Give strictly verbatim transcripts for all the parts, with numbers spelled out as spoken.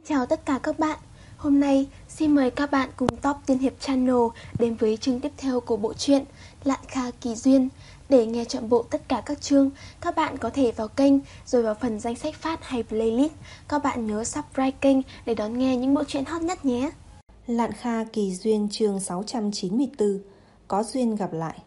Chào tất cả các bạn. Hôm nay xin mời các bạn cùng Top Tiên Hiệp Channel đến với chương tiếp theo của bộ truyện Lạn Kha Kỳ Duyên. Để nghe trọn bộ tất cả các chương, các bạn có thể vào kênh rồi vào phần danh sách phát hay playlist. Các bạn nhớ subscribe kênh để đón nghe những bộ truyện hot nhất nhé. Lạn Kha Kỳ Duyên chương sáu trăm chín mươi tư. Có duyên gặp lại.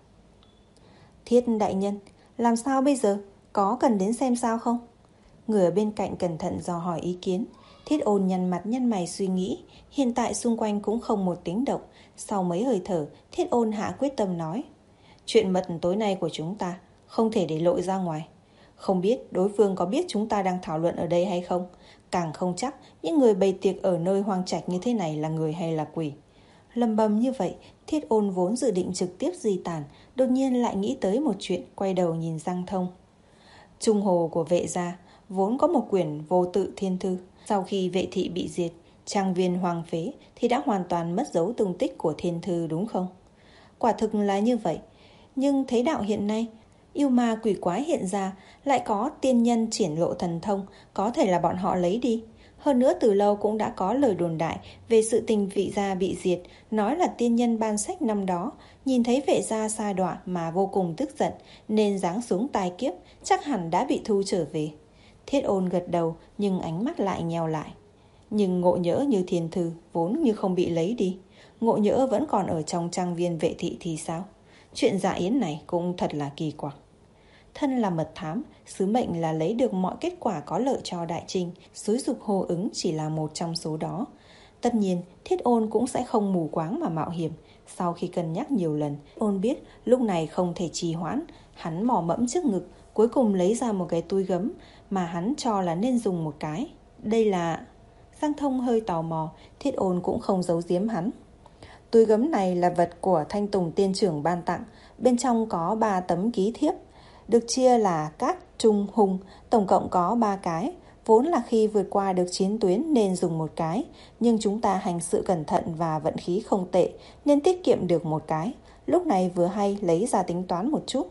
Thiết đại nhân, làm sao bây giờ? Có cần đến xem sao không? Người ở bên cạnh cẩn thận dò hỏi ý kiến. Thiết Ôn nhăn mặt nhăn mày suy nghĩ. Hiện tại xung quanh cũng không một tiếng động. Sau mấy hơi thở, Thiết Ôn hạ quyết tâm nói: chuyện mật tối nay của chúng ta không thể để lộ ra ngoài. Không biết đối phương có biết chúng ta đang thảo luận ở đây hay không. Càng không chắc những người bày tiệc ở nơi hoang trạch như thế này là người hay là quỷ. Lầm bầm như vậy, Thiết Ôn vốn dự định trực tiếp di tản, đột nhiên lại nghĩ tới một chuyện, quay đầu nhìn Giang Thông. Trung hồ của vệ gia vốn có một quyển Vô Tự Thiên Thư. Sau khi vệ thị bị diệt, trang viên hoang phế thì đã hoàn toàn mất dấu tung tích của thiên thư, đúng không? Quả thực là như vậy. Nhưng thế đạo hiện nay, yêu ma quỷ quái hiện ra, lại có tiên nhân triển lộ thần thông, có thể là bọn họ lấy đi. Hơn nữa từ lâu cũng đã có lời đồn đại về sự tình vị gia bị diệt, nói là tiên nhân ban sách năm đó nhìn thấy vệ gia sa đọa mà vô cùng tức giận, nên giáng xuống tai kiếp, chắc hẳn đã bị thu trở về. Thiết Ôn gật đầu, nhưng ánh mắt lại nheo lại. Nhưng ngộ nhỡ như thiên thư vốn như không bị lấy đi, ngộ nhỡ vẫn còn ở trong trang viên vệ thị thì sao? Chuyện dạ yến này cũng thật là kỳ quặc. Thân là mật thám, sứ mệnh là lấy được mọi kết quả có lợi cho đại trinh, xúi dục hô ứng chỉ là một trong số đó. Tất nhiên, Thiết Ôn cũng sẽ không mù quáng mà mạo hiểm. Sau khi cân nhắc nhiều lần, Ôn biết lúc này không thể trì hoãn. Hắn mò mẫm trước ngực, cuối cùng lấy ra một cái túi gấm mà hắn cho là nên dùng một cái. Đây là... Giang Thông hơi tò mò, Thiết Ôn cũng không giấu giếm hắn. Túi gấm này là vật của Thanh Tùng tiên trưởng ban tặng, bên trong có ba tấm ký thiếp, được chia là cát, trung, hung, tổng cộng có ba cái. Vốn là khi vượt qua được chiến tuyến nên dùng một cái, nhưng chúng ta hành sự cẩn thận và vận khí không tệ nên tiết kiệm được một cái. Lúc này vừa hay lấy ra tính toán một chút.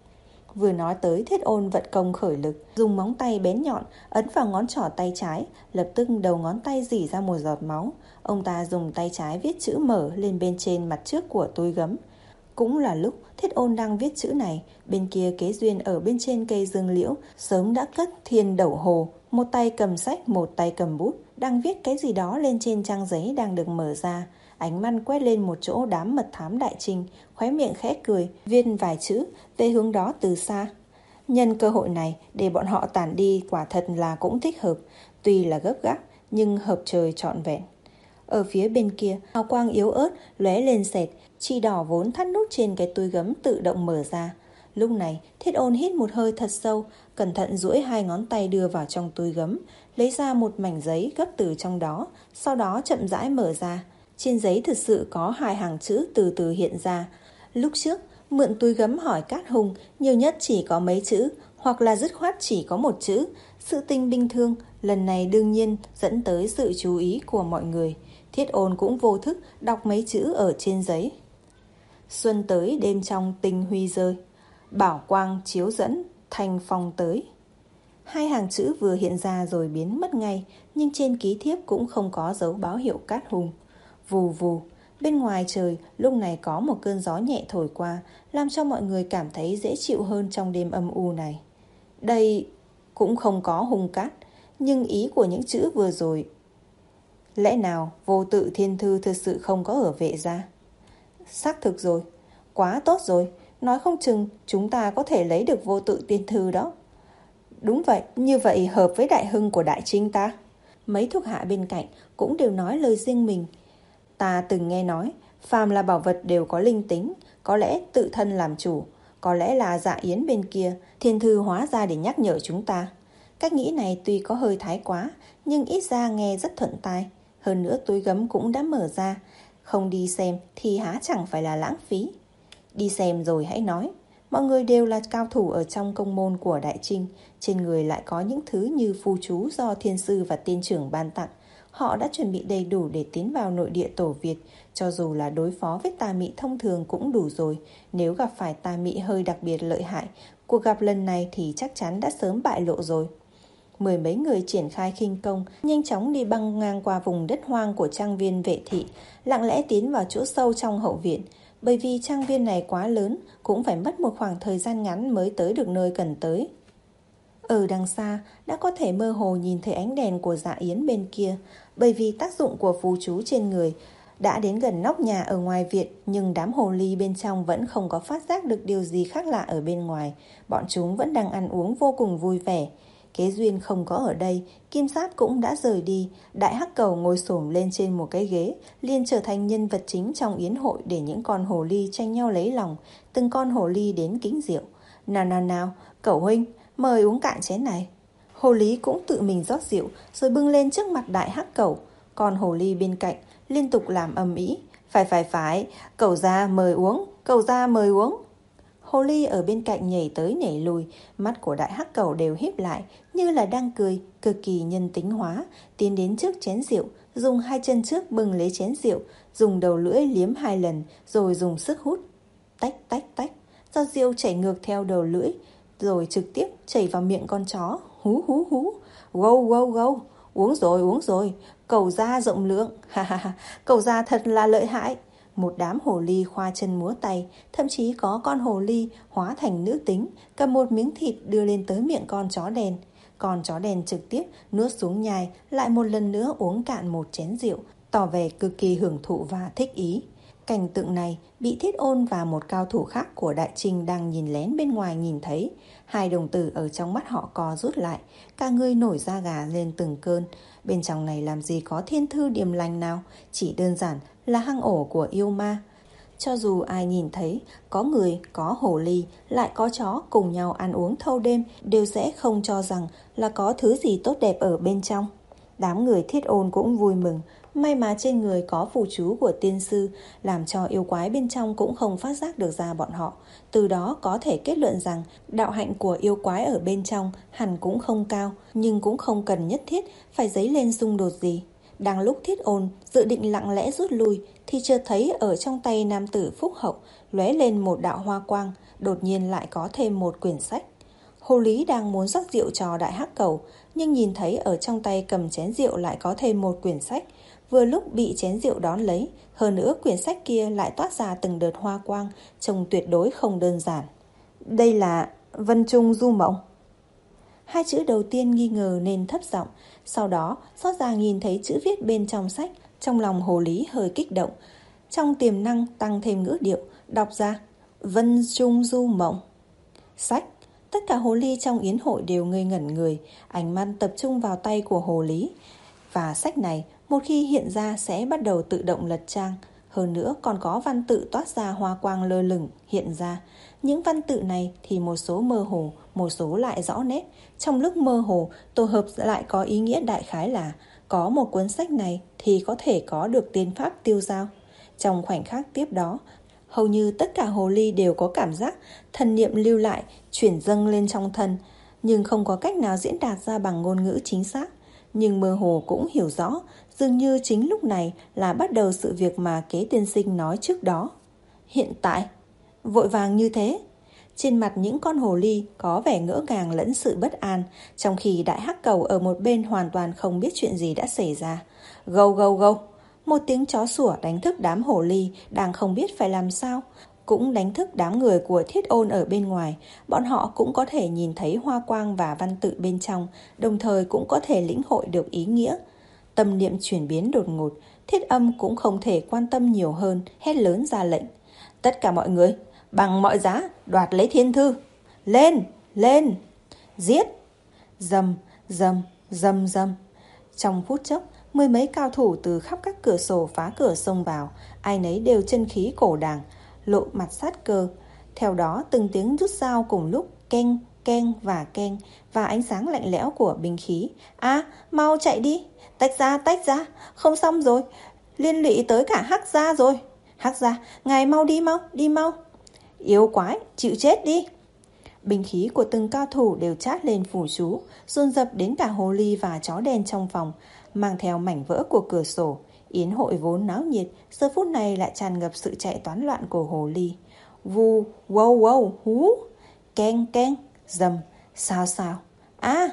Vừa nói tới, Thiết Ôn vận công khởi lực, dùng móng tay bén nhọn ấn vào ngón trỏ tay trái, lập tức đầu ngón tay rỉ ra một giọt máu. Ông ta dùng tay trái viết chữ mở lên bên trên mặt trước của túi gấm. Cũng là lúc Thiết Ôn đang viết chữ này, bên kia Kế Duyên ở bên trên cây dương liễu sớm đã cất thiên đẩu hồ, một tay cầm sách, một tay cầm bút, đang viết cái gì đó lên trên trang giấy đang được mở ra. Ánh mắt quét lên một chỗ đám mật thám đại trinh, khóe miệng khẽ cười, viết vài chữ về hướng đó từ xa. Nhân cơ hội này để bọn họ tản đi quả thật là cũng thích hợp, tuy là gấp gáp nhưng hợp trời trọn vẹn. Ở phía bên kia, hào quang yếu ớt lóe lên sệt, chỉ đỏ vốn thắt nút trên cái túi gấm tự động mở ra. Lúc này, Thiết Ôn hít một hơi thật sâu, cẩn thận duỗi hai ngón tay đưa vào trong túi gấm, lấy ra một mảnh giấy gấp từ trong đó, sau đó chậm rãi mở ra. Trên giấy thực sự có hai hàng chữ từ từ hiện ra. Lúc trước, mượn túi gấm hỏi Cát Hùng, nhiều nhất chỉ có mấy chữ, hoặc là dứt khoát chỉ có một chữ. Sự tình bình thường, lần này đương nhiên dẫn tới sự chú ý của mọi người. Thiết Ôn cũng vô thức đọc mấy chữ ở trên giấy. Xuân tới đêm trong tinh huy rơi, bảo quang chiếu dẫn thanh phong tới. Hai hàng chữ vừa hiện ra rồi biến mất ngay, nhưng trên ký thiếp cũng không có dấu báo hiệu Cát Hùng. Vù vù, bên ngoài trời lúc này có một cơn gió nhẹ thổi qua, làm cho mọi người cảm thấy dễ chịu hơn trong đêm âm u này. Đây cũng không có hung cát, nhưng ý của những chữ vừa rồi, lẽ nào Vô Tự Thiên Thư thực sự không có ở vệ gia? Xác thực rồi, quá tốt rồi, nói không chừng chúng ta có thể lấy được Vô Tự Thiên Thư đó. Đúng vậy, như vậy hợp với đại hưng của đại trinh ta. Mấy thuộc hạ bên cạnh cũng đều nói lời riêng mình. Ta từng nghe nói, phàm là bảo vật đều có linh tính, có lẽ tự thân làm chủ, có lẽ là dạ yến bên kia, thiên thư hóa ra để nhắc nhở chúng ta. Cách nghĩ này tuy có hơi thái quá, nhưng ít ra nghe rất thuận tai. Hơn nữa túi gấm cũng đã mở ra, không đi xem thì há chẳng phải là lãng phí. Đi xem rồi hãy nói. Mọi người đều là cao thủ ở trong công môn của đại trinh, trên người lại có những thứ như phù chú do thiên sư và tiên trưởng ban tặng. Họ đã chuẩn bị đầy đủ để tiến vào nội địa tổ Việt, cho dù là đối phó với tà mị thông thường cũng đủ rồi. Nếu gặp phải tà mị hơi đặc biệt lợi hại, cuộc gặp lần này thì chắc chắn đã sớm bại lộ rồi. Mười mấy người triển khai khinh công, nhanh chóng đi băng ngang qua vùng đất hoang của trang viên vệ thị, lặng lẽ tiến vào chỗ sâu trong hậu viện. Bởi vì trang viên này quá lớn, cũng phải mất một khoảng thời gian ngắn mới tới được nơi cần tới. Ở đằng xa, đã có thể mơ hồ nhìn thấy ánh đèn của Dạ Yến bên kia. Bởi vì tác dụng của phù chú trên người, đã đến gần nóc nhà ở ngoài viện, nhưng đám hồ ly bên trong vẫn không có phát giác được điều gì khác lạ ở bên ngoài. Bọn chúng vẫn đang ăn uống vô cùng vui vẻ. Kế Duyên không có ở đây, Kim Sát cũng đã rời đi. Đại Hắc Cầu ngồi xổm lên trên một cái ghế, liền trở thành nhân vật chính trong yến hội để những con hồ ly tranh nhau lấy lòng. Từng con hồ ly đến kính rượu. Nào nào nào, Cẩu huynh, mời uống cạn chén này. Hồ ly cũng tự mình rót rượu rồi bưng lên trước mặt Đại Hắc Cầu. Còn hồ ly bên cạnh liên tục làm ầm ĩ. Phải phải phải, Cẩu gia mời uống, Cẩu gia mời uống. Hồ ly ở bên cạnh nhảy tới nhảy lùi, mắt của Đại Hắc Cầu đều híp lại như là đang cười, cực kỳ nhân tính hóa, tiến đến trước chén rượu, dùng hai chân trước bưng lấy chén rượu, dùng đầu lưỡi liếm hai lần, rồi dùng sức hút. Tách tách tách, giọt rượu chảy ngược theo đầu lưỡi, rồi trực tiếp chảy vào miệng con chó. Hú hú hú, gâu gâu gâu, uống rồi uống rồi, Cẩu gia rộng lượng, ha ha ha, Cẩu gia thật là lợi hại. Một đám hồ ly khoa chân múa tay, thậm chí có con hồ ly hóa thành nữ tính, cầm một miếng thịt đưa lên tới miệng con chó đen. Con chó đen trực tiếp nuốt xuống nhai, lại một lần nữa uống cạn một chén rượu, tỏ vẻ cực kỳ hưởng thụ và thích ý. Cảnh tượng này bị Thiết Ôn và một cao thủ khác của Đại Trinh đang nhìn lén bên ngoài nhìn thấy. Hai đồng tử ở trong mắt họ co rút lại, cả người nổi da gà lên từng cơn. Bên trong này làm gì có thiên thư điềm lành nào, chỉ đơn giản là hang ổ của yêu ma. Cho dù ai nhìn thấy có người, có hồ ly, lại có chó cùng nhau ăn uống thâu đêm, đều sẽ không cho rằng là có thứ gì tốt đẹp ở bên trong. Đám người Thiết Ôn cũng vui mừng. May mà trên người có phù chú của tiên sư, làm cho yêu quái bên trong cũng không phát giác được ra bọn họ. Từ đó có thể kết luận rằng đạo hạnh của yêu quái ở bên trong hẳn cũng không cao, nhưng cũng không cần nhất thiết phải dấy lên xung đột gì. Đang lúc Thiết Ôn dự định lặng lẽ rút lui, thì chợt thấy ở trong tay nam tử Phúc Hậu lóe lên một đạo hoa quang, đột nhiên lại có thêm một quyển sách. Hồ lý đang muốn rót rượu cho Đại Hắc Cầu, nhưng nhìn thấy ở trong tay cầm chén rượu lại có thêm một quyển sách. Vừa lúc bị chén rượu đón lấy, hơn nữa quyển sách kia lại toát ra từng đợt hoa quang, trông tuyệt đối không đơn giản. Đây là Vân Trung Du Mộng. Hai chữ đầu tiên nghi ngờ nên thấp giọng, sau đó xót ra nhìn thấy chữ viết bên trong sách. Trong lòng hồ lý hơi kích động, trong tiềm năng tăng thêm ngữ điệu, đọc ra Vân Trung Du Mộng. Sách. Tất cả hồ ly trong yến hội đều ngây ngẩn người, ánh mắt tập trung vào tay của hồ lý. Và sách này một khi hiện ra sẽ bắt đầu tự động lật trang. Hơn nữa còn có văn tự toát ra hoa quang lơ lửng hiện ra. Những văn tự này thì một số mơ hồ, một số lại rõ nét. Trong lúc mơ hồ, tổ hợp lại có ý nghĩa đại khái là có một cuốn sách này thì có thể có được tiên pháp tiêu dao. Trong khoảnh khắc tiếp đó, hầu như tất cả hồ ly đều có cảm giác thần niệm lưu lại, chuyển dâng lên trong thân, nhưng không có cách nào diễn đạt ra bằng ngôn ngữ chính xác. Nhưng mơ hồ cũng hiểu rõ, dường như chính lúc này là bắt đầu sự việc mà Kế tiên sinh nói trước đó. Hiện tại, vội vàng như thế. Trên mặt những con hồ ly có vẻ ngỡ ngàng lẫn sự bất an, trong khi Đại Hắc Cầu ở một bên hoàn toàn không biết chuyện gì đã xảy ra. Gâu gâu gâu, một tiếng chó sủa đánh thức đám hồ ly đang không biết phải làm sao, cũng đánh thức đám người của Thiết Ôn ở bên ngoài. Bọn họ cũng có thể nhìn thấy hoa quang và văn tự bên trong, đồng thời cũng có thể lĩnh hội được ý nghĩa. Tâm niệm chuyển biến đột ngột, Thiết Âm cũng không thể quan tâm nhiều hơn, hét lớn ra lệnh. Tất cả mọi người, bằng mọi giá, đoạt lấy thiên thư. Lên, lên, giết. Dầm, dầm, dầm dầm. Trong phút chốc, mười mấy cao thủ từ khắp các cửa sổ phá cửa xông vào, ai nấy đều chân khí cổ đàng, lộ mặt sát cơ. Theo đó từng tiếng rút dao cùng lúc keng, keng và keng, và ánh sáng lạnh lẽo của binh khí. À, mau chạy đi, tách ra, tách ra, không xong rồi, liên lụy tới cả Hắc gia rồi. Hắc gia, ngài mau đi mau, đi mau. Yêu quái, chịu chết đi. Binh khí của từng cao thủ đều chát lên phù chú, dồn dập đến cả hồ ly và chó đen trong phòng, mang theo mảnh vỡ của cửa sổ. Yến hội vốn náo nhiệt, giờ phút này lại tràn ngập sự chạy toán loạn của hồ ly. Vù, wow wow, hú, keng keng, dầm, sao sao. À,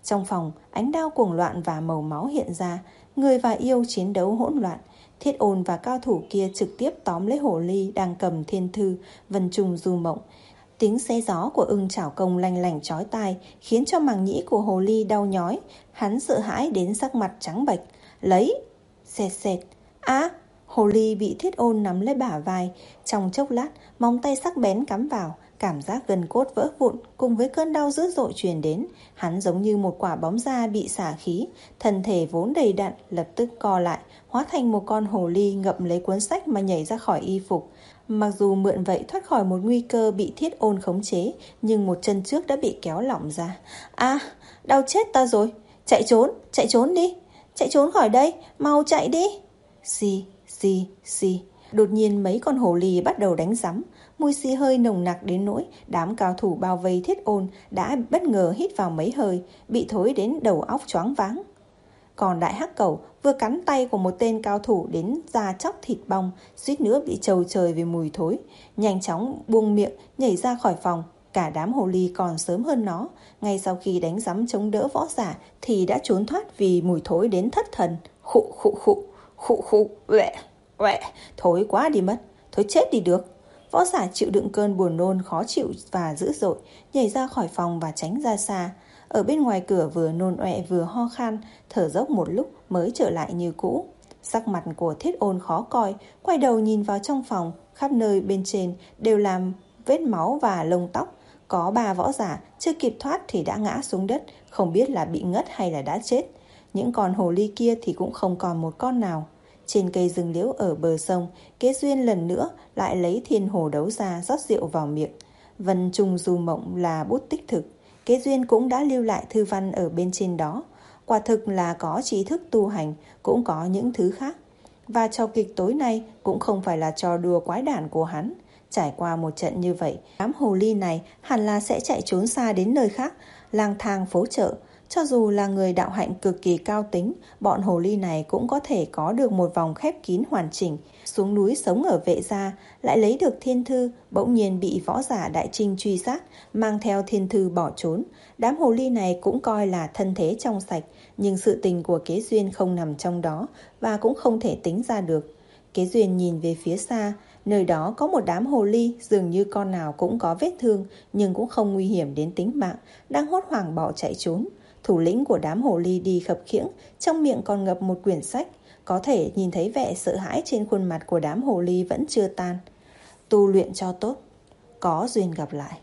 Trong phòng, ánh đao cuồng loạn và màu máu hiện ra, người và yêu chiến đấu hỗn loạn. Thiết Ôn và cao thủ kia trực tiếp tóm lấy hồ ly đang cầm thiên thư, vân trùng du mộng. Tiếng xé gió của ưng chảo công lanh lảnh chói tai khiến cho màng nhĩ của hồ ly đau nhói. Hắn sợ hãi đến sắc mặt trắng bệch. Lấy! Xẹt xẹt! Á! Hồ ly bị Thiết Ôn nắm lấy bả vai. Trong chốc lát, móng tay sắc bén cắm vào. Cảm giác gân cốt vỡ vụn cùng với cơn đau dữ dội truyền đến. Hắn giống như một quả bóng da bị xả khí. Thân thể vốn đầy đặn lập tức co lại, hóa thành một con hồ ly ngậm lấy cuốn sách mà nhảy ra khỏi y phục. Mặc dù mượn vậy thoát khỏi một nguy cơ bị Thiết Ôn khống chế, nhưng một chân trước đã bị kéo lỏng ra. À, đau chết ta rồi! Chạy trốn, chạy trốn đi! Chạy trốn khỏi đây, mau chạy đi! Xì, xì, xì. Đột nhiên mấy con hồ ly bắt đầu đánh rắm. Mùi xì hơi nồng nặc đến nỗi đám cao thủ bao vây Thiết Ôn đã bất ngờ hít vào mấy hơi, bị thối đến đầu óc choáng váng. Còn đại hắc cẩu vừa cắn tay của một tên cao thủ đến da chóc thịt bong, suýt nữa bị trầu trời vì mùi thối. Nhanh chóng buông miệng nhảy ra khỏi phòng. Cả đám hồ ly còn sớm hơn nó, ngay sau khi đánh rắm chống đỡ võ giả thì đã trốn thoát vì mùi thối đến thất thần. Khụ khụ khụ, khụ khụ, uệ, uệ, thối quá đi mất, thối chết đi được. Võ giả chịu đựng cơn buồn nôn khó chịu và dữ dội, nhảy ra khỏi phòng và tránh ra xa. Ở bên ngoài cửa vừa nôn ọe vừa ho khan, thở dốc một lúc mới trở lại như cũ. Sắc mặt của Thiết Ôn khó coi, quay đầu nhìn vào trong phòng, khắp nơi bên trên đều làm vết máu và lông tóc. Có ba võ giả chưa kịp thoát thì đã ngã xuống đất, không biết là bị ngất hay là đã chết. Những con hồ ly kia thì cũng không còn một con nào. Trên cây rừng liễu ở bờ sông, Kế Duyên lần nữa lại lấy thiên hồ đấu ra rót rượu vào miệng. Vân trùng du mộng là bút tích thực. Kế Duyên cũng đã lưu lại thư văn ở bên trên đó. Quả thực là có trí thức tu hành, cũng có những thứ khác. Và trò kịch tối nay cũng không phải là trò đùa quái đản của hắn. Trải qua một trận như vậy, đám hồ ly này hẳn là sẽ chạy trốn xa đến nơi khác, lang thang phố chợ. Cho dù là người đạo hạnh cực kỳ cao tính, bọn hồ ly này cũng có thể có được một vòng khép kín hoàn chỉnh. Xuống núi sống ở Vệ Gia, lại lấy được thiên thư, bỗng nhiên bị võ giả Đại Trinh truy sát, mang theo thiên thư bỏ trốn. Đám hồ ly này cũng coi là thân thế trong sạch, nhưng sự tình của Kế Duyên không nằm trong đó và cũng không thể tính ra được. Kế Duyên nhìn về phía xa, nơi đó có một đám hồ ly, dường như con nào cũng có vết thương nhưng cũng không nguy hiểm đến tính mạng, đang hốt hoảng bỏ chạy trốn. Thủ lĩnh của đám hồ ly đi khập khiễng, trong miệng còn ngập một quyển sách. Có thể nhìn thấy vẻ sợ hãi trên khuôn mặt của đám hồ ly vẫn chưa tan. Tu luyện cho tốt, có duyên gặp lại.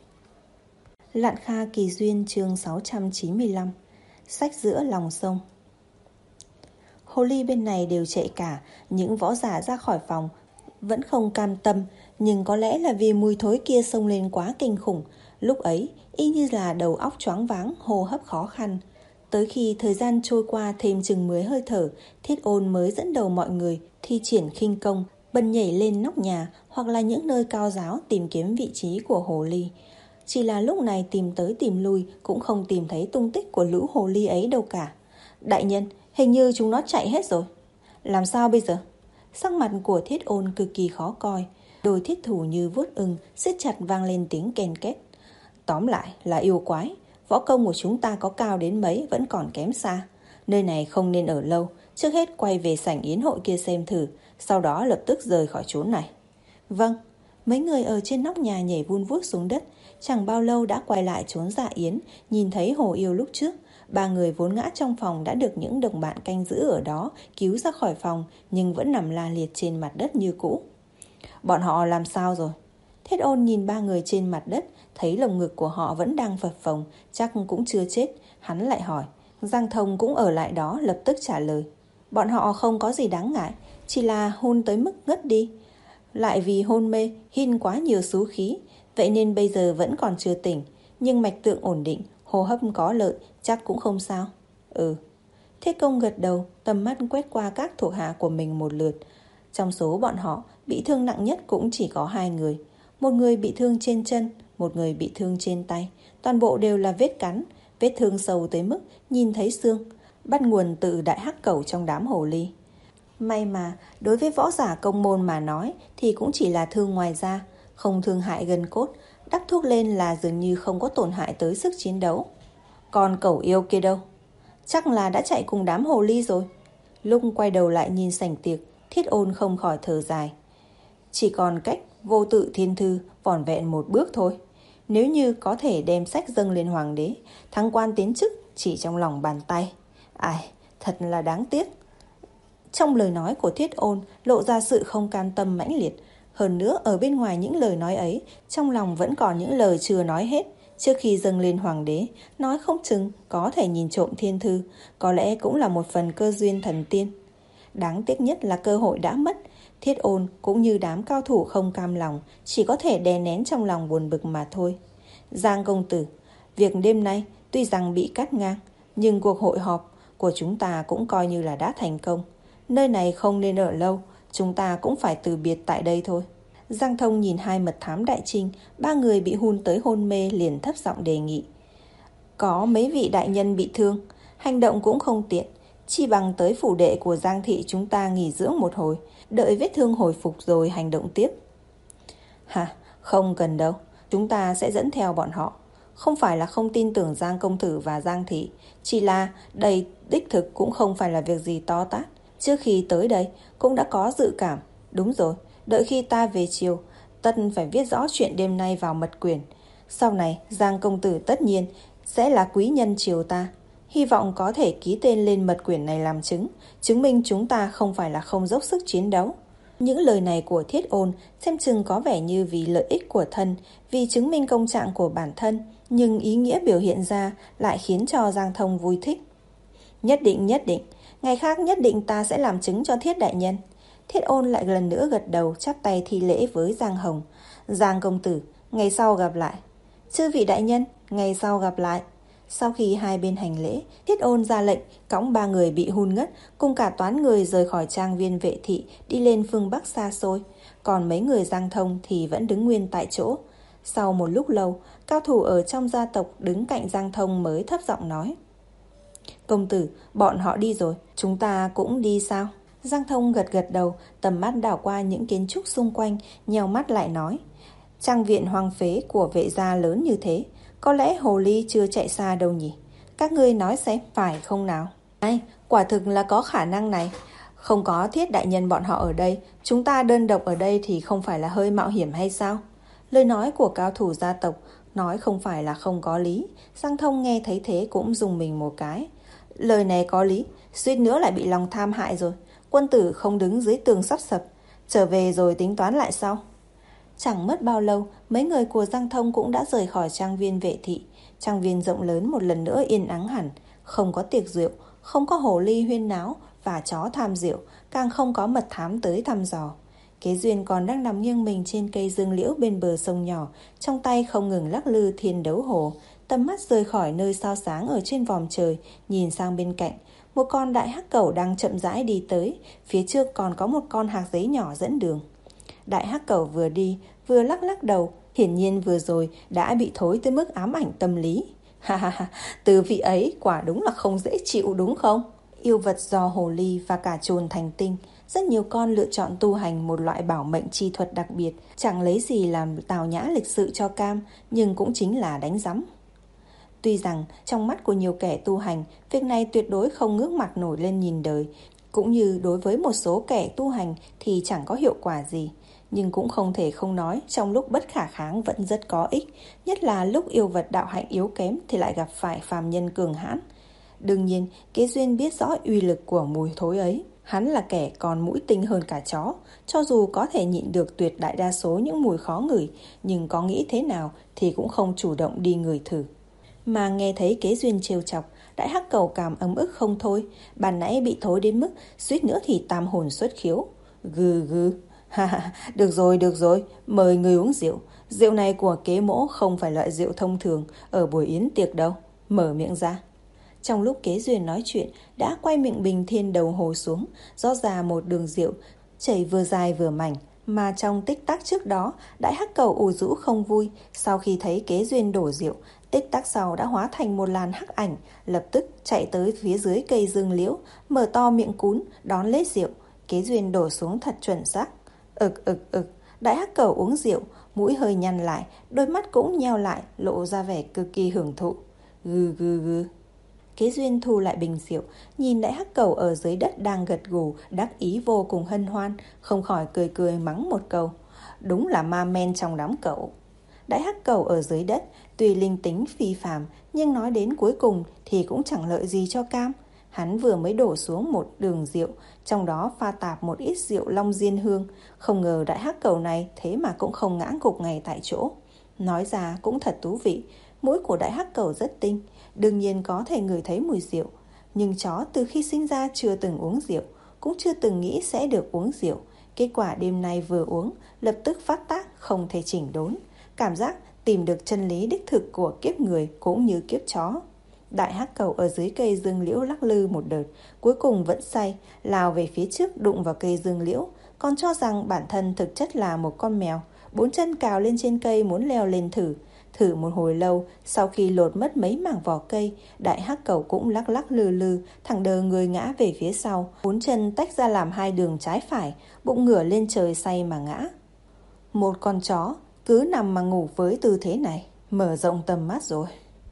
Lạn Kha Kỳ Duyên chương sáu trăm chín mươi lăm. Sách giữa lòng sông. Hồ ly bên này đều chạy cả, những võ giả ra khỏi phòng vẫn không cam tâm, nhưng có lẽ là vì mùi thối kia xông lên quá kinh khủng. Lúc ấy, y như là đầu óc choáng váng, hô hấp khó khăn. Tới khi thời gian trôi qua thêm chừng mười hơi thở, Thiết Ôn mới dẫn đầu mọi người thi triển khinh công, bần nhảy lên nóc nhà hoặc là những nơi cao ráo tìm kiếm vị trí của hồ ly. Chỉ là lúc này tìm tới tìm lui cũng không tìm thấy tung tích của lũ hồ ly ấy đâu cả. Đại nhân, hình như chúng nó chạy hết rồi. Làm sao bây giờ? Sắc mặt của Thiết Ôn cực kỳ khó coi, đôi thiết thủ như vuốt ưng siết chặt vang lên tiếng ken két. Tóm lại là yêu quái, võ công của chúng ta có cao đến mấy vẫn còn kém xa. Nơi này không nên ở lâu, trước hết quay về sảnh yến hội kia xem thử, sau đó lập tức rời khỏi chốn này. Vâng, mấy người ở trên nóc nhà nhảy vun vút xuống đất, chẳng bao lâu đã quay lại chốn dạ yến, nhìn thấy hồ yêu lúc trước. Ba người vốn ngã trong phòng đã được những đồng bạn canh giữ ở đó cứu ra khỏi phòng, nhưng vẫn nằm la liệt trên mặt đất như cũ. Bọn họ làm sao rồi? Thiết Ôn nhìn ba người trên mặt đất, thấy lồng ngực của họ vẫn đang phập phồng, chắc cũng chưa chết. Hắn lại hỏi. Giang Thông cũng ở lại đó lập tức trả lời. Bọn họ không có gì đáng ngại, chỉ là hôn tới mức ngất đi. Lại vì hôn mê, hít quá nhiều xú khí, vậy nên bây giờ vẫn còn chưa tỉnh. Nhưng mạch tượng ổn định, hô hấp có lợi, chắc cũng không sao. Ừ. Thiết Công gật đầu, tầm mắt quét qua các thuộc hạ của mình một lượt. Trong số bọn họ, bị thương nặng nhất cũng chỉ có hai người. Một người bị thương trên chân, một người bị thương trên tay. Toàn bộ đều là vết cắn, vết thương sâu tới mức nhìn thấy xương, bắt nguồn từ đại hắc cẩu trong đám hồ ly. May mà đối với võ giả công môn mà nói thì cũng chỉ là thương ngoài da, không thương hại gân cốt, đắp thuốc lên là dường như không có tổn hại tới sức chiến đấu. Còn cẩu yêu kia đâu? Chắc là đã chạy cùng đám hồ ly rồi. Lúc quay đầu lại nhìn sảnh tiệc, Thiết Ôn không khỏi thở dài. Chỉ còn cách Vô Tự Thiên Thư vỏn vẹn một bước thôi. Nếu như có thể đem sách dâng lên hoàng đế, thăng quan tiến chức chỉ trong lòng bàn tay. Ai, thật là đáng tiếc. Trong lời nói của Thiết Ôn lộ ra sự không cam tâm mãnh liệt. Hơn nữa ở bên ngoài những lời nói ấy, trong lòng vẫn còn những lời chưa nói hết. Trước khi dâng lên hoàng đế, nói không chừng có thể nhìn trộm thiên thư, có lẽ cũng là một phần cơ duyên thần tiên. Đáng tiếc nhất là cơ hội đã mất. Thiết Ôn cũng như đám cao thủ không cam lòng, chỉ có thể đè nén trong lòng buồn bực mà thôi. Giang công tử, việc đêm nay tuy rằng bị cắt ngang, nhưng cuộc hội họp của chúng ta cũng coi như là đã thành công. Nơi này không nên ở lâu, chúng ta cũng phải từ biệt tại đây thôi. Giang Thông nhìn hai mật thám đại trinh, ba người bị hun tới hôn mê liền thấp giọng đề nghị. Có mấy vị đại nhân bị thương, hành động cũng không tiện, chi bằng tới phủ đệ của Giang thị chúng ta nghỉ dưỡng một hồi, đợi vết thương hồi phục rồi hành động tiếp. Hả, không cần đâu, chúng ta sẽ dẫn theo bọn họ. Không phải là không tin tưởng Giang công tử và Giang thị, chỉ là đây đích thực cũng không phải là việc gì to tát. Trước khi tới đây cũng đã có dự cảm. Đúng rồi, đợi khi ta về chiều, tất phải viết rõ chuyện đêm nay vào mật quyển. Sau này Giang công tử tất nhiên sẽ là quý nhân triều ta. Hy vọng có thể ký tên lên mật quyển này làm chứng, chứng minh chúng ta không phải là không dốc sức chiến đấu. Những lời này của Thiết Ôn xem chừng có vẻ như vì lợi ích của thân, vì chứng minh công trạng của bản thân, nhưng ý nghĩa biểu hiện ra lại khiến cho Giang Thông vui thích. Nhất định, nhất định, ngày khác nhất định ta sẽ làm chứng cho Thiết đại nhân. Thiết Ôn lại lần nữa gật đầu chắp tay thi lễ với Giang Hồng. Giang công tử, ngày sau gặp lại. Chư vị đại nhân, ngày sau gặp lại. Sau khi hai bên hành lễ, Thiết Ôn ra lệnh cõng ba người bị hun ngất cùng cả toán người rời khỏi trang viên Vệ thị đi lên phương Bắc xa xôi. Còn mấy người Giang Thông thì vẫn đứng nguyên tại chỗ. Sau một lúc lâu, cao thủ ở trong gia tộc đứng cạnh Giang Thông mới thấp giọng nói. Công tử, bọn họ đi rồi, chúng ta cũng đi sao? Giang Thông gật gật đầu, tầm mắt đảo qua những kiến trúc xung quanh, nheo mắt lại nói. Trang viện hoang phế của Vệ gia lớn như thế, có lẽ hồ ly chưa chạy xa đâu nhỉ? Các ngươi nói xem, phải không nào? Ai, quả thực là có khả năng này. Không có Thiết đại nhân bọn họ ở đây, chúng ta đơn độc ở đây thì không phải là hơi mạo hiểm hay sao? Lời nói của cao thủ gia tộc nói không phải là không có lý. Giang Thông nghe thấy thế cũng dùng mình một cái. Lời này có lý, suýt nữa lại bị lòng tham hại rồi. Quân tử không đứng dưới tường sắp sập, trở về rồi tính toán lại sau. Chẳng mất bao lâu, mấy người của Giang Thông cũng đã rời khỏi trang viên Vệ thị. Trang viên rộng lớn một lần nữa yên ắng hẳn, không có tiệc rượu, không có hồ ly huyên náo và chó tham rượu, càng không có mật thám tới thăm dò. Kế Duyên còn đang nằm nghiêng mình trên cây dương liễu bên bờ sông nhỏ, trong tay không ngừng lắc lư thiên đấu hồ. Tầm mắt rời khỏi nơi sao sáng ở trên vòm trời, nhìn sang bên cạnh. Một con đại hắc cẩu đang chậm rãi đi tới, phía trước còn có một con hạc giấy nhỏ dẫn đường. Đại hắc cẩu vừa đi, vừa lắc lắc đầu, hiển nhiên vừa rồi đã bị thối tới mức ám ảnh tâm lý. Ha ha ha, từ vị ấy quả đúng là không dễ chịu đúng không? Yêu vật do hồ ly và cả trồn thành tinh, rất nhiều con lựa chọn tu hành một loại bảo mệnh chi thuật đặc biệt, chẳng lấy gì làm tào nhã lịch sự cho cam, nhưng cũng chính là đánh rắm. Tuy rằng trong mắt của nhiều kẻ tu hành, việc này tuyệt đối không ngước mặt nổi lên nhìn đời, cũng như đối với một số kẻ tu hành thì chẳng có hiệu quả gì. Nhưng cũng không thể không nói, trong lúc bất khả kháng vẫn rất có ích, nhất là lúc yêu vật đạo hạnh yếu kém thì lại gặp phải phàm nhân cường hãn. Đương nhiên, Kế Duyên biết rõ uy lực của mùi thối ấy. Hắn là kẻ còn mũi tinh hơn cả chó, cho dù có thể nhịn được tuyệt đại đa số những mùi khó ngửi, nhưng có nghĩ thế nào thì cũng không chủ động đi ngửi thử. Mà nghe thấy Kế Duyên trêu chọc, đại hắc cẩu cảm ấm ức không thôi, ban nãy bị thối đến mức suýt nữa thì tam hồn xuất khiếu. Gừ gừ, ha ha, được rồi, được rồi, mời người uống rượu. Rượu này của Kế mỗ không phải loại rượu thông thường ở buổi yến tiệc đâu, mở miệng ra. Trong lúc Kế Duyên nói chuyện, đã quay miệng bình thiên đầu hồ xuống, rót ra một đường rượu, chảy vừa dài vừa mảnh. Mà trong tích tắc trước đó, đại hắc cẩu ủ rũ không vui, sau khi thấy Kế Duyên đổ rượu, tích tắc sau đã hóa thành một làn hắc ảnh, lập tức chạy tới phía dưới cây dương liễu, mở to miệng cún, đón lấy rượu. Kế Duyên đổ xuống thật chuẩn xác. Ực ực ực, đại hắc cẩu uống rượu, mũi hơi nhăn lại, đôi mắt cũng nheo lại, lộ ra vẻ cực kỳ hưởng thụ. Gừ gừ gừ. Kế Duyên thu lại bình rượu, nhìn Đại Hắc Cẩu ở dưới đất đang gật gù, đắc ý vô cùng hân hoan, không khỏi cười cười mắng một câu. Đúng là ma men trong đám cẩu. Đại Hắc Cẩu ở dưới đất, tuy linh tính phi phàm, nhưng nói đến cuối cùng thì cũng chẳng lợi gì cho cam. Hắn vừa mới đổ xuống một đường rượu, trong đó pha tạp một ít rượu long diên hương. Không ngờ Đại Hắc Cẩu này thế mà cũng không ngã gục ngay tại chỗ. Nói ra cũng thật thú vị, mũi của Đại Hắc Cẩu rất tinh, đương nhiên có thể ngửi thấy mùi rượu. Nhưng chó từ khi sinh ra chưa từng uống rượu, cũng chưa từng nghĩ sẽ được uống rượu. Kết quả đêm nay vừa uống, lập tức phát tác không thể chỉnh đốn. Cảm giác tìm được chân lý đích thực của kiếp người cũng như kiếp chó. Đại Hắc Cẩu ở dưới cây dương liễu lắc lư một đợt, cuối cùng vẫn say, lao về phía trước đụng vào cây dương liễu, còn cho rằng bản thân thực chất là một con mèo, bốn chân cào lên trên cây muốn leo lên thử. Thử một hồi lâu, sau khi lột mất mấy mảng vỏ cây, Đại Hắc Cẩu cũng lắc lắc lư lư, thẳng đờ người ngã về phía sau, bốn chân tách ra làm hai đường trái phải, bụng ngửa lên trời say mà ngã. Một con chó cứ nằm mà ngủ với tư thế này, mở rộng tầm mắt rồi.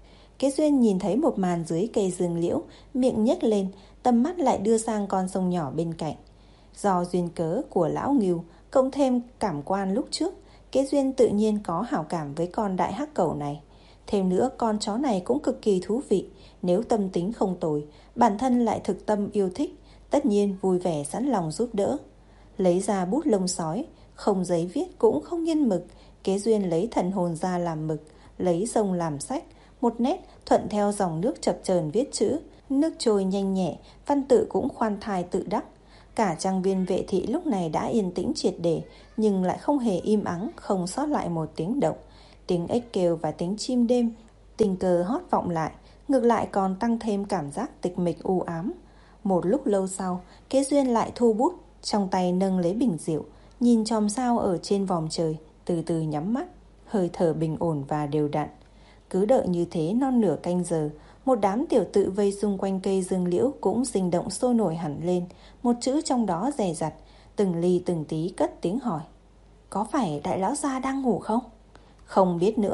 Kế Duyên nhìn thấy một màn dưới cây dương liễu, miệng nhếch lên, tầm mắt lại đưa sang con sông nhỏ bên cạnh. Do duyên cớ của lão Ngưu, cộng thêm cảm quan lúc trước, Kế Duyên tự nhiên có hảo cảm với con Đại Hắc Cẩu này. Thêm nữa, con chó này cũng cực kỳ thú vị, nếu tâm tính không tồi, bản thân lại thực tâm yêu thích, tất nhiên vui vẻ sẵn lòng giúp đỡ. Lấy ra bút lông sói, không giấy viết cũng không nghiên mực, Kế Duyên lấy thần hồn ra làm mực, lấy sông làm sách, một nét thuận theo dòng nước chập chờn viết chữ, nước trôi nhanh nhẹ, văn tự cũng khoan thai tự đắc. Cả trang viên Vệ Thị lúc này đã yên tĩnh triệt để, nhưng lại không hề im ắng, không sót lại một tiếng động. Tiếng ếch kêu và tiếng chim đêm tình cờ hót vọng lại, ngược lại còn tăng thêm cảm giác tịch mịch u ám. Một lúc lâu sau, Kế Duyên lại thu bút, trong tay nâng lấy bình rượu, nhìn chòm sao ở trên vòm trời, từ từ nhắm mắt, hơi thở bình ổn và đều đặn. Cứ đợi như thế non nửa canh giờ, một đám tiểu tự vây xung quanh cây dương liễu cũng sinh động sôi nổi hẳn lên, một chữ trong đó dè dặt, từng ly từng tí cất tiếng hỏi. Có phải đại lão gia đang ngủ không? Không biết nữa,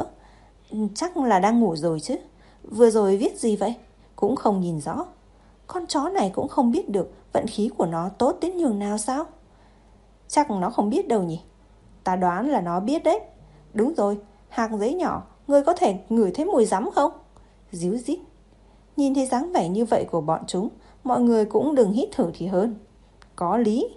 chắc là đang ngủ rồi chứ. Vừa rồi viết gì vậy? Cũng không nhìn rõ. Con chó này cũng không biết được vận khí của nó tốt đến nhường nào sao? Chắc nó không biết đâu nhỉ. Ta đoán là nó biết đấy. Đúng rồi, hạt giấy nhỏ, ngươi có thể ngửi thấy mùi rắm không? Díu dít. Nhìn thấy dáng vẻ như vậy của bọn chúng, mọi người cũng đừng hít thở thì hơn. Có lý.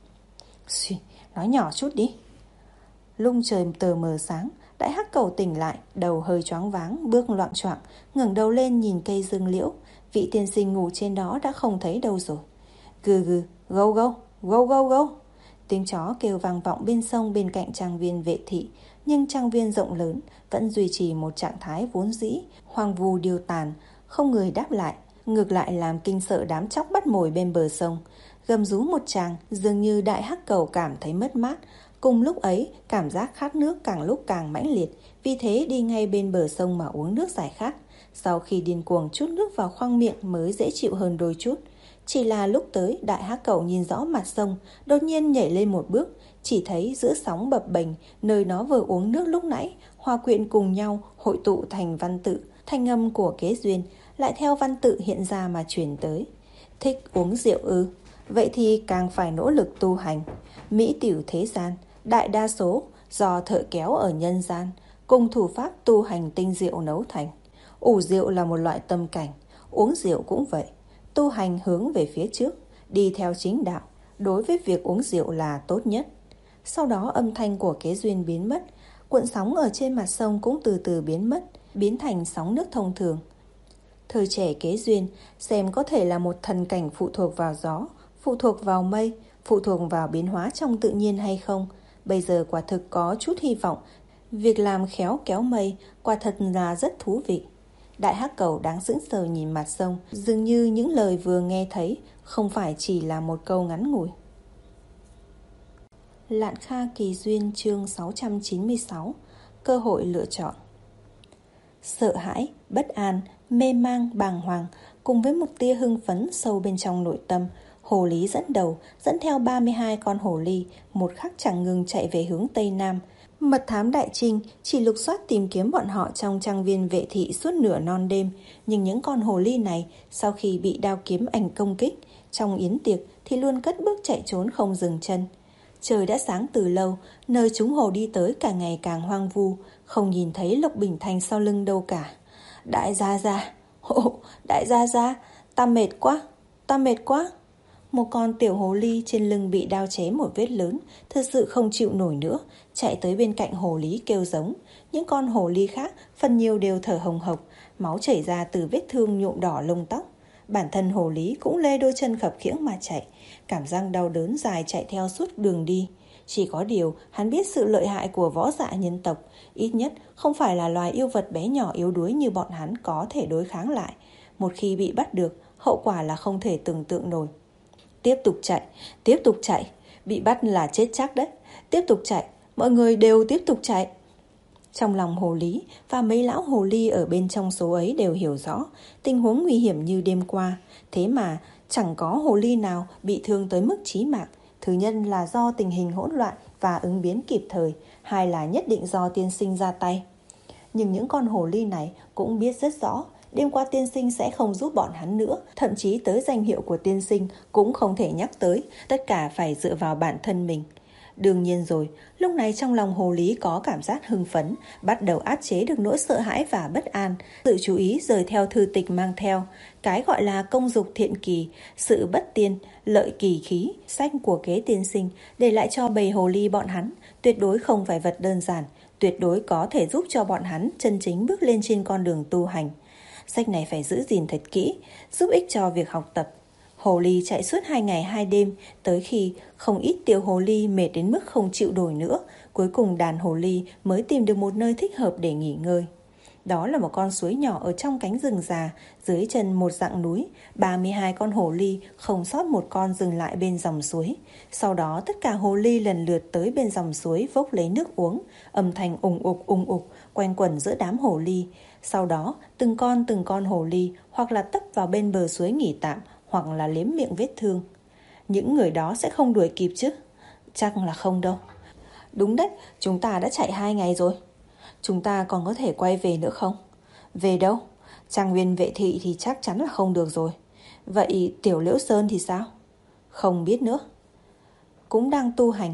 Xùi, nói nhỏ chút đi. Lúc trời tờ mờ sáng, Đại Hắc Cẩu tỉnh lại, đầu hơi choáng váng, bước loạng choạng, ngẩng đầu lên nhìn cây dương liễu. Vị tiên sinh ngủ trên đó đã không thấy đâu rồi. Gừ gừ, gâu gâu, gâu gâu gâu. Tiếng chó kêu vang vọng bên sông bên cạnh trang viên Vệ Thị, nhưng trang viên rộng lớn vẫn duy trì một trạng thái vốn dĩ, hoang vu điêu tàn, không người đáp lại, ngược lại làm kinh sợ đám chóc bắt mồi bên bờ sông. Gầm rú một tràng, dường như Đại Hắc Cẩu cảm thấy mất mát. Cùng lúc ấy, cảm giác khát nước càng lúc càng mãnh liệt, vì thế đi ngay bên bờ sông mà uống nước giải khát. Sau khi điên cuồng chút nước vào khoang miệng mới dễ chịu hơn đôi chút. Chỉ là lúc tới, Đại Hắc Cẩu nhìn rõ mặt sông, đột nhiên nhảy lên một bước, chỉ thấy giữa sóng bập bềnh, nơi nó vừa uống nước lúc nãy, hòa quyện cùng nhau, hội tụ thành văn tự, thanh âm của Kế Duyên, lại theo văn tự hiện ra mà truyền tới. Thích uống rượu ư? Vậy thì càng phải nỗ lực tu hành. Mỹ tiểu thế gian, đại đa số do thợ kéo ở nhân gian, cùng thủ pháp tu hành tinh rượu nấu thành. Ủ rượu là một loại tâm cảnh, uống rượu cũng vậy. Tu hành hướng về phía trước, đi theo chính đạo, đối với việc uống rượu là tốt nhất. Sau đó âm thanh của Kế Duyên biến mất, cuộn sóng ở trên mặt sông cũng từ từ biến mất, biến thành sóng nước thông thường. Thời trẻ Kế Duyên xem có thể là một thần cảnh phụ thuộc vào gió, phụ thuộc vào mây, phụ thuộc vào biến hóa trong tự nhiên hay không. Bây giờ quả thực có chút hy vọng, việc làm khéo kéo mây quả thật là rất thú vị. Đại Hắc Cẩu đáng sững sờ nhìn mặt sông, dường như những lời vừa nghe thấy không phải chỉ là một câu ngắn ngủi. Lạn Kha Kỳ Duyên chương sáu trăm chín mươi sáu. Cơ hội lựa chọn. Sợ hãi, bất an, mê mang, bàng hoàng, cùng với một tia hưng phấn sâu bên trong nội tâm, hồ lý dẫn đầu, dẫn theo ba mươi hai con hồ ly, một khắc chẳng ngừng chạy về hướng Tây Nam. Mật thám Đại Trinh chỉ lục soát tìm kiếm bọn họ trong trang viên vệ thị suốt nửa non đêm, nhưng những con hồ ly này sau khi bị đao kiếm ảnh công kích trong yến tiệc thì luôn cất bước chạy trốn không dừng chân. Trời đã sáng từ lâu, nơi chúng hồ đi tới càng ngày càng hoang vu, không nhìn thấy Lộc Bình Thành sau lưng đâu cả. Đại gia gia, ồ, đại gia gia, ta mệt quá, ta mệt quá. Một con tiểu hồ ly trên lưng bị đao chém một vết lớn, thật sự không chịu nổi nữa, chạy tới bên cạnh hồ ly kêu giống. Những con hồ ly khác phần nhiều đều thở hồng hộc, máu chảy ra từ vết thương nhuộm đỏ lông tóc. Bản thân hồ ly cũng lê đôi chân khập khiễng mà chạy, cảm giác đau đớn dài chạy theo suốt đường đi. Chỉ có điều hắn biết sự lợi hại của võ dạ nhân tộc, ít nhất không phải là loài yêu vật bé nhỏ yếu đuối như bọn hắn có thể đối kháng lại. Một khi bị bắt được, hậu quả là không thể tưởng tượng nổi. Tiếp tục chạy, tiếp tục chạy, bị bắt là chết chắc đấy. Tiếp tục chạy, mọi người đều tiếp tục chạy. Trong lòng hồ lý và mấy lão hồ ly ở bên trong số ấy đều hiểu rõ tình huống nguy hiểm như đêm qua. Thế mà chẳng có hồ ly nào bị thương tới mức chí mạng. Thứ nhất là do tình hình hỗn loạn và ứng biến kịp thời, hai là nhất định do tiên sinh ra tay. Nhưng những con hồ ly này cũng biết rất rõ đêm qua tiên sinh sẽ không giúp bọn hắn nữa, thậm chí tới danh hiệu của tiên sinh cũng không thể nhắc tới, tất cả phải dựa vào bản thân mình. Đương nhiên rồi, lúc này trong lòng hồ lý có cảm giác hưng phấn, bắt đầu áp chế được nỗi sợ hãi và bất an, sự chú ý rời theo thư tịch mang theo. Cái gọi là công dục thiện kỳ, sự bất tiên, lợi kỳ khí, sách của kế tiên sinh, để lại cho bầy hồ ly bọn hắn, tuyệt đối không phải vật đơn giản, tuyệt đối có thể giúp cho bọn hắn chân chính bước lên trên con đường tu hành. Sách này phải giữ gìn thật kỹ, giúp ích cho việc học tập. Hồ ly chạy suốt hai ngày hai đêm, tới khi không ít tiểu hồ ly mệt đến mức không chịu nổi nữa, cuối cùng đàn hồ ly mới tìm được một nơi thích hợp để nghỉ ngơi. Đó là một con suối nhỏ ở trong cánh rừng già, dưới chân một dặng núi. ba mươi hai con hồ ly, không sót một con dừng lại bên dòng suối. Sau đó tất cả hồ ly lần lượt tới bên dòng suối vốc lấy nước uống, âm thanh ùng ục ùng ục quanh quẩn giữa đám hồ ly. Sau đó từng con từng con hồ ly hoặc là tấp vào bên bờ suối nghỉ tạm, hoặc là liếm miệng vết thương. Những người đó sẽ không đuổi kịp chứ? Chắc là không đâu. Đúng đấy, chúng ta đã chạy hai ngày rồi. Chúng ta còn có thể quay về nữa không? Về đâu? Trang viên vệ thị thì chắc chắn là không được rồi. Vậy Tiểu Liễu Sơn thì sao? Không biết nữa. Cũng đang tu hành.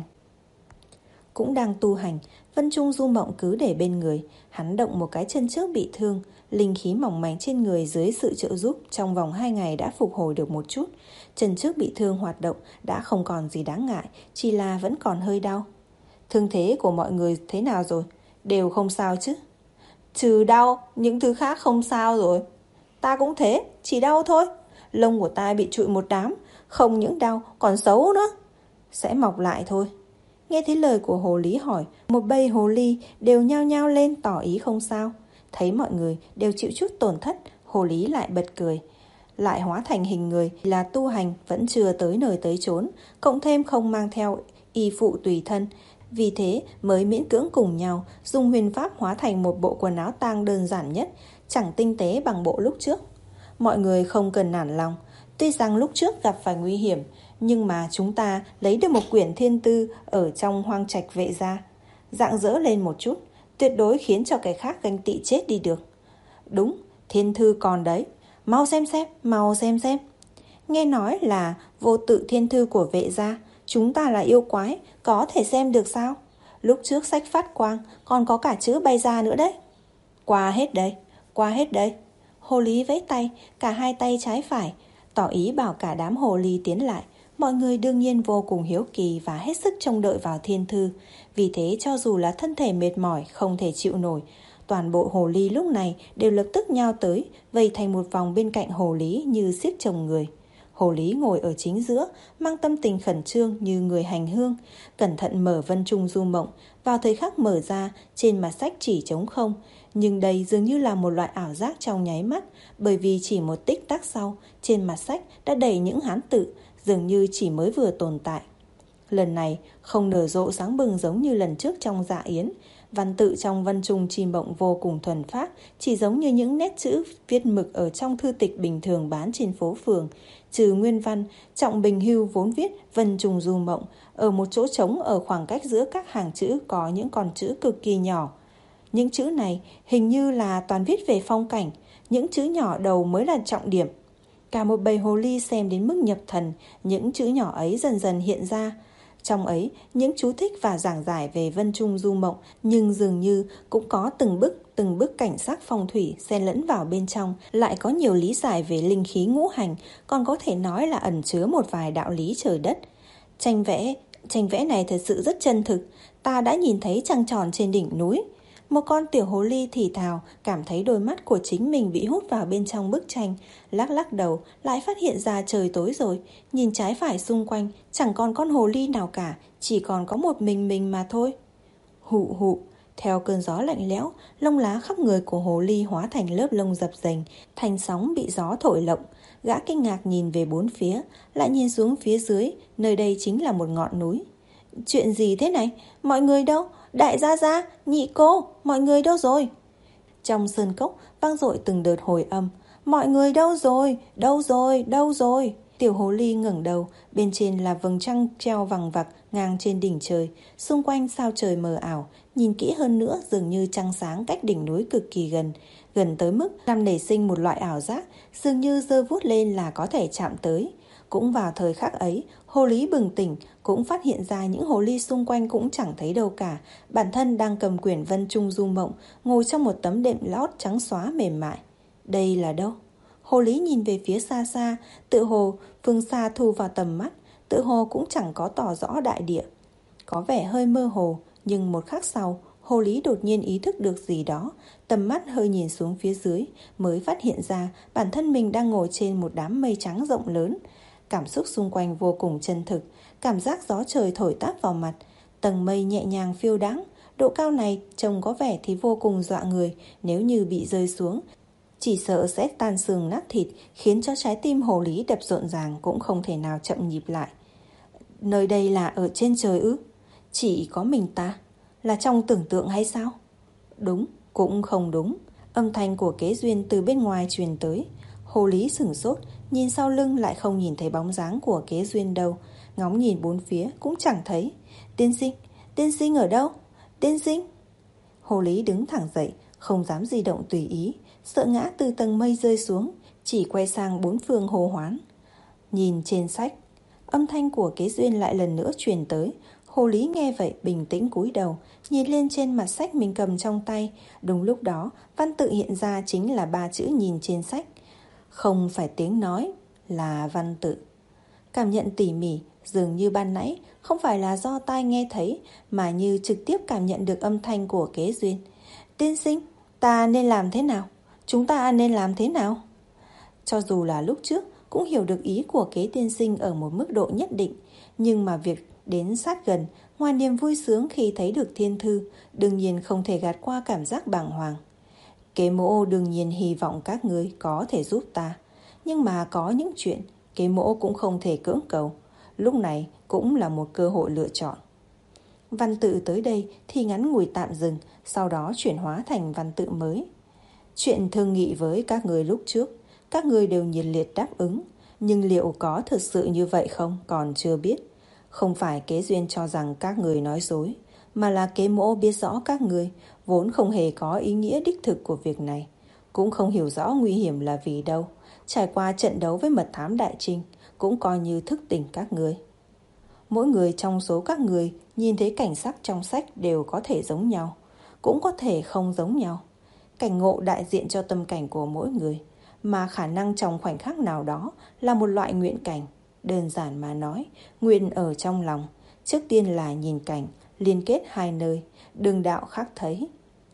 Cũng đang tu hành, Vân Trung Du Mộng cứ để bên người. Hắn động một cái chân trước bị thương, linh khí mỏng manh trên người dưới sự trợ giúp trong vòng hai ngày đã phục hồi được một chút. Chân trước bị thương hoạt động đã không còn gì đáng ngại, chỉ là vẫn còn hơi đau. Thương thế của mọi người thế nào rồi? Đều không sao chứ? Trừ đau, những thứ khác không sao rồi. Ta cũng thế, chỉ đau thôi. Lông của ta bị trụi một đám, không những đau còn xấu nữa. Sẽ mọc lại thôi. Nghe thấy lời của hồ lý hỏi, một bầy hồ ly đều nhao nhao lên tỏ ý không sao. Thấy mọi người đều chịu chút tổn thất, hồ lý lại bật cười. Lại hóa thành hình người là tu hành vẫn chưa tới nơi tới chốn, cộng thêm không mang theo y phụ tùy thân. Vì thế mới miễn cưỡng cùng nhau dùng huyền pháp hóa thành một bộ quần áo tang đơn giản nhất, chẳng tinh tế bằng bộ lúc trước. Mọi người không cần nản lòng. Tuy rằng lúc trước gặp phải nguy hiểm, nhưng mà chúng ta lấy được một quyển thiên tư ở trong hoang trạch vệ gia. Rạng rỡ lên một chút, tuyệt đối khiến cho kẻ khác ganh tị chết đi được. Đúng, thiên thư còn đấy. Mau xem xem, mau xem xem. Nghe nói là vô tự thiên thư của vệ gia. Chúng ta là yêu quái, có thể xem được sao? Lúc trước sách phát quang, còn có cả chữ bay ra nữa đấy. Qua hết đây, qua hết đây. Hồ lý vẫy tay, cả hai tay trái phải, tỏ ý bảo cả đám hồ ly tiến lại. Mọi người đương nhiên vô cùng hiếu kỳ và hết sức trông đợi vào thiên thư. Vì thế cho dù là thân thể mệt mỏi, không thể chịu nổi, toàn bộ hồ ly lúc này đều lập tức nhao tới, vây thành một vòng bên cạnh hồ lý như siết chồng người. Hồ lý ngồi ở chính giữa, mang tâm tình khẩn trương như người hành hương, cẩn thận mở Vân Trung Du Mộng. Vào thời khắc mở ra, trên mặt sách chỉ trống không, nhưng đây dường như là một loại ảo giác trong nháy mắt, bởi vì chỉ một tích tắc sau, trên mặt sách đã đầy những hán tự, dường như chỉ mới vừa tồn tại. Lần này không nở rộ sáng bừng giống như lần trước trong dạ yến. Văn tự trong Vân Trung Chim Mộng vô cùng thuần phác, chỉ giống như những nét chữ viết mực ở trong thư tịch bình thường bán trên phố phường. Trừ nguyên văn, Trọng Bình Hưu vốn viết Vân Trung Du Mộng. Ở một chỗ trống ở khoảng cách giữa các hàng chữ có những con chữ cực kỳ nhỏ. Những chữ này hình như là toàn viết về phong cảnh, những chữ nhỏ đầu mới là trọng điểm. Cả một bầy hồ ly xem đến mức nhập thần, những chữ nhỏ ấy dần dần hiện ra. Trong ấy, những chú thích và giảng giải về Vân Trung Du Mộng, nhưng dường như cũng có từng bức, từng bức cảnh sắc phong thủy xen lẫn vào bên trong, lại có nhiều lý giải về linh khí ngũ hành, còn có thể nói là ẩn chứa một vài đạo lý trời đất. Tranh vẽ, tranh vẽ này thật sự rất chân thực, ta đã nhìn thấy trăng tròn trên đỉnh núi. Một con tiểu hồ ly thì thào, cảm thấy đôi mắt của chính mình bị hút vào bên trong bức tranh, lắc lắc đầu, lại phát hiện ra trời tối rồi, nhìn trái phải xung quanh, chẳng còn con hồ ly nào cả, chỉ còn có một mình mình mà thôi. Hụ hụ, theo cơn gió lạnh lẽo, lông lá khắp người của hồ ly hóa thành lớp lông dập dềnh, thành sóng bị gió thổi lộng. Gã kinh ngạc nhìn về bốn phía, lại nhìn xuống phía dưới, nơi đây chính là một ngọn núi. Chuyện gì thế này? Mọi người đâu? Đại gia gia, nhị cô, mọi người đâu rồi? Trong sơn cốc vang dội từng đợt hồi âm. Mọi người đâu rồi? Đâu rồi? Đâu rồi? Tiểu hồ ly ngẩng đầu, bên trên là vầng trăng treo vằng vặc ngang trên đỉnh trời, xung quanh sao trời mờ ảo, nhìn kỹ hơn nữa dường như trăng sáng cách đỉnh núi cực kỳ gần, gần tới mức làm nảy sinh một loại ảo giác, dường như giơ vút lên là có thể chạm tới. Cũng vào thời khắc ấy, hồ ly bừng tỉnh, cũng phát hiện ra những hồ ly xung quanh cũng chẳng thấy đâu cả. Bản thân đang cầm quyển Vân Trung Du Mộng, ngồi trong một tấm đệm lót trắng xóa mềm mại. Đây là đâu? Hồ ly nhìn về phía xa xa, tự hồ phương xa thu vào tầm mắt, tự hồ cũng chẳng có tỏ rõ đại địa. Có vẻ hơi mơ hồ, nhưng một khắc sau, hồ ly đột nhiên ý thức được gì đó, tầm mắt hơi nhìn xuống phía dưới, mới phát hiện ra bản thân mình đang ngồi trên một đám mây trắng rộng lớn. Cảm xúc xung quanh vô cùng chân thực, cảm giác gió trời thổi táp vào mặt, tầng mây nhẹ nhàng phiêu đãng, độ cao này trông có vẻ thì vô cùng dọa người, nếu như bị rơi xuống, chỉ sợ sẽ tan xương nát thịt, khiến cho trái tim hồ ly đập rộn ràng cũng không thể nào chậm nhịp lại. Nơi đây là ở trên trời ư? Chỉ có mình ta? Là trong tưởng tượng hay sao? Đúng, cũng không đúng. Âm thanh của Kế Duyên từ bên ngoài truyền tới. Hồ ly sửng sốt, nhìn sau lưng lại không nhìn thấy bóng dáng của Kế Duyên đâu, ngóng nhìn bốn phía cũng chẳng thấy. Tiên sinh, tiên sinh ở đâu? Tiên sinh. Hồ ly đứng thẳng dậy, không dám di động tùy ý, sợ ngã từ tầng mây rơi xuống, chỉ quay sang bốn phương hô hoán. Nhìn trên sách, âm thanh của Kế Duyên lại lần nữa truyền tới. Hồ ly nghe vậy bình tĩnh cúi đầu, nhìn lên trên mặt sách mình cầm trong tay. Đúng lúc đó, văn tự hiện ra chính là ba chữ nhìn trên sách. Không phải tiếng nói, là văn tự. Cảm nhận tỉ mỉ, dường như ban nãy không phải là do tai nghe thấy, mà như trực tiếp cảm nhận được âm thanh của Kế Duyên. Tiên sinh, ta nên làm thế nào? Chúng ta nên làm thế nào? Cho dù là lúc trước cũng hiểu được ý của Kế tiên sinh ở một mức độ nhất định, nhưng mà việc đến sát gần, ngoài niềm vui sướng khi thấy được thiên thư, đương nhiên không thể gạt qua cảm giác bàng hoàng. Kế mỗ đương nhiên hy vọng các ngươi có thể giúp ta, nhưng mà có những chuyện Kế mỗ cũng không thể cưỡng cầu. Lúc này cũng là một cơ hội lựa chọn. Văn tự tới đây thì ngắn ngủi tạm dừng, sau đó chuyển hóa thành văn tự mới. Chuyện thương nghị với các người lúc trước, các người đều nhiệt liệt đáp ứng, nhưng liệu có thực sự như vậy không còn chưa biết. Không phải Kế Duyên cho rằng các người nói dối, mà là Kế mỗ biết rõ các người vốn không hề có ý nghĩa đích thực của việc này, cũng không hiểu rõ nguy hiểm là vì đâu. Trải qua trận đấu với mật thám Đại Trinh, cũng coi như thức tỉnh các người. Mỗi người trong số các người nhìn thấy cảnh sắc trong sách đều có thể giống nhau, cũng có thể không giống nhau. Cảnh ngộ đại diện cho tâm cảnh của mỗi người, mà khả năng trong khoảnh khắc nào đó là một loại nguyện cảnh. Đơn giản mà nói, nguyện ở trong lòng, trước tiên là nhìn cảnh, liên kết hai nơi, đường đạo khác thấy.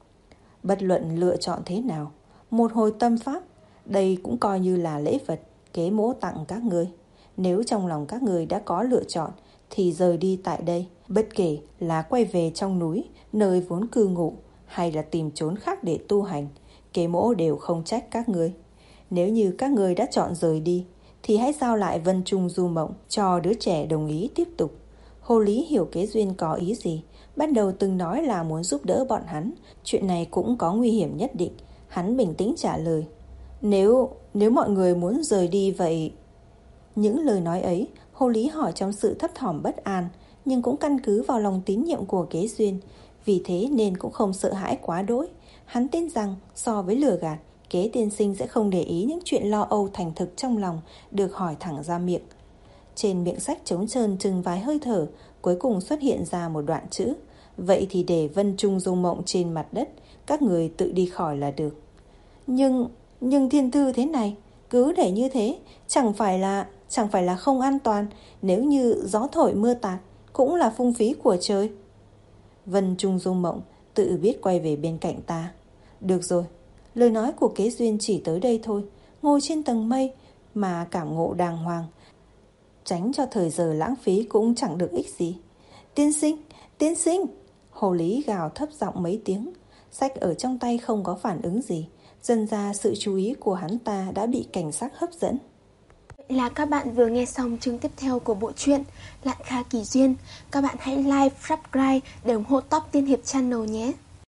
Bất luận lựa chọn thế nào, một hồi tâm pháp, đây cũng coi như là lễ vật Kế mỗ tặng các ngươi. Nếu trong lòng các ngươi đã có lựa chọn thì rời đi tại đây, bất kể là quay về trong núi, nơi vốn cư ngụ, hay là tìm chốn khác để tu hành, Kế mỗ đều không trách các ngươi. Nếu như các ngươi đã chọn rời đi, thì hãy giao lại Vân Trung Du Mộng cho đứa trẻ đồng ý tiếp tục. Hồ Lý hiểu Kế Duyên có ý gì. Ban đầu từng nói là muốn giúp đỡ bọn hắn. Chuyện này cũng có nguy hiểm nhất định. Hắn bình tĩnh trả lời. Nếu, nếu mọi người muốn rời đi vậy... Những lời nói ấy, Hồ Lý hỏi trong sự thấp thỏm bất an, nhưng cũng căn cứ vào lòng tín nhiệm của Kế Duyên. Vì thế nên cũng không sợ hãi quá đỗi. Hắn tin rằng so với lừa gạt, Kế tiên sinh sẽ không để ý những chuyện lo âu thành thực trong lòng được hỏi thẳng ra miệng. Trên miệng sách trống trơn chừng vài hơi thở, cuối cùng xuất hiện ra một đoạn chữ. Vậy thì để Vân Trung Dung Mộng trên mặt đất, các người tự đi khỏi là được. Nhưng, nhưng thiên thư thế này, cứ để như thế, chẳng phải là, chẳng phải là không an toàn. Nếu như gió thổi mưa tạt, cũng là phung phí của trời. Vân Trung Dung Mộng tự biết quay về bên cạnh ta. Được rồi, lời nói của Kế Duyên chỉ tới đây thôi. Ngồi trên tầng mây mà cảm ngộ đàng hoàng, tránh cho thời giờ lãng phí cũng chẳng được ích gì. Tiên sinh, tiên sinh! Hồ Lý gào thấp giọng mấy tiếng. Sách ở trong tay không có phản ứng gì. Dần ra sự chú ý của hắn ta đã bị cảnh sắc hấp dẫn. Vậy là các bạn vừa nghe xong chương tiếp theo của bộ truyện Lạn Kha Kỳ Duyên. Các bạn hãy like, subscribe để ủng hộ Top Tiên Hiệp Channel nhé.